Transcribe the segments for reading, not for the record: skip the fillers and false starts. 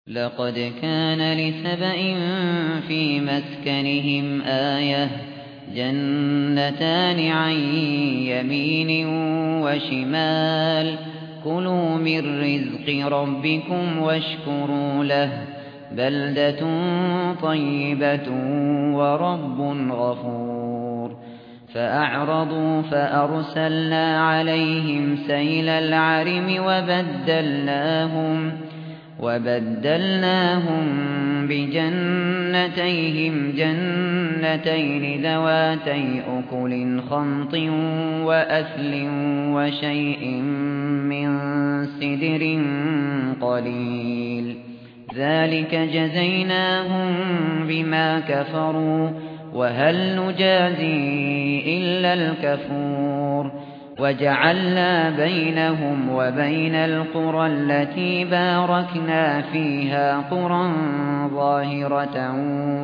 لقد كان لسبإ في مسكنهم آية جنتان عن يمين وشمال كلوا من رزق ربكم واشكروا له بلدة طيبة ورب غفور فأعرضوا فأرسلنا عليهم سيل العرم وبدلناهم بجنتيهم جنتين ذواتي أكل خمط وأثل وشيء من سدر قليل ذلك جزيناهم بما كفروا وهل نجازي إلا الكفور وجعلنا بينهم وبين القرى التي باركنا فيها قرى ظاهرة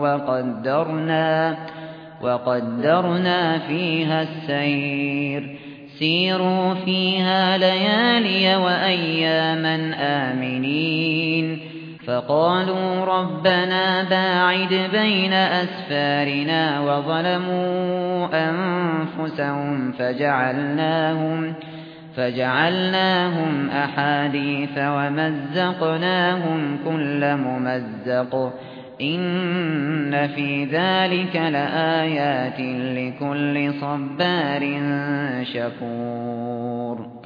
وقدرنا فيها السير سيروا فيها ليالي وأياما آمنين فقالوا ربنا باعد بين أسفارنا وظلموا أنفسهم فجعلناهم أحاديث ومزقناهم كل ممزق إن في ذلك لآيات لكل صبار شكور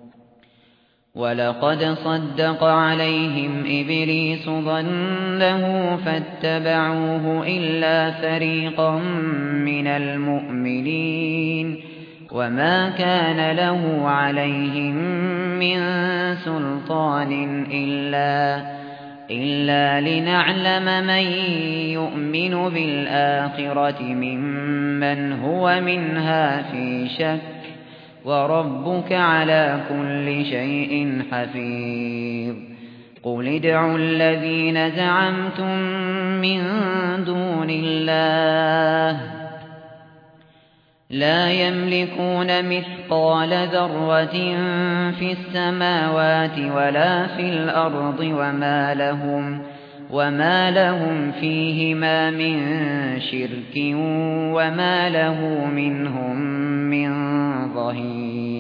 ولقد صدق عليهم إبليس ظنه فاتبعوه إلا فريقا من المؤمنين وما كان له عليهم من سلطان إلا لنعلم من يؤمن بالآخرة ممن هو منها في شك وربك على كل شيء حفيظ قل ادعوا الذين زعمتم من دون الله لا يملكون مثقال ذرة في السماوات ولا في الأرض وما لهم فيهما من شرك وما له منهم من ظهير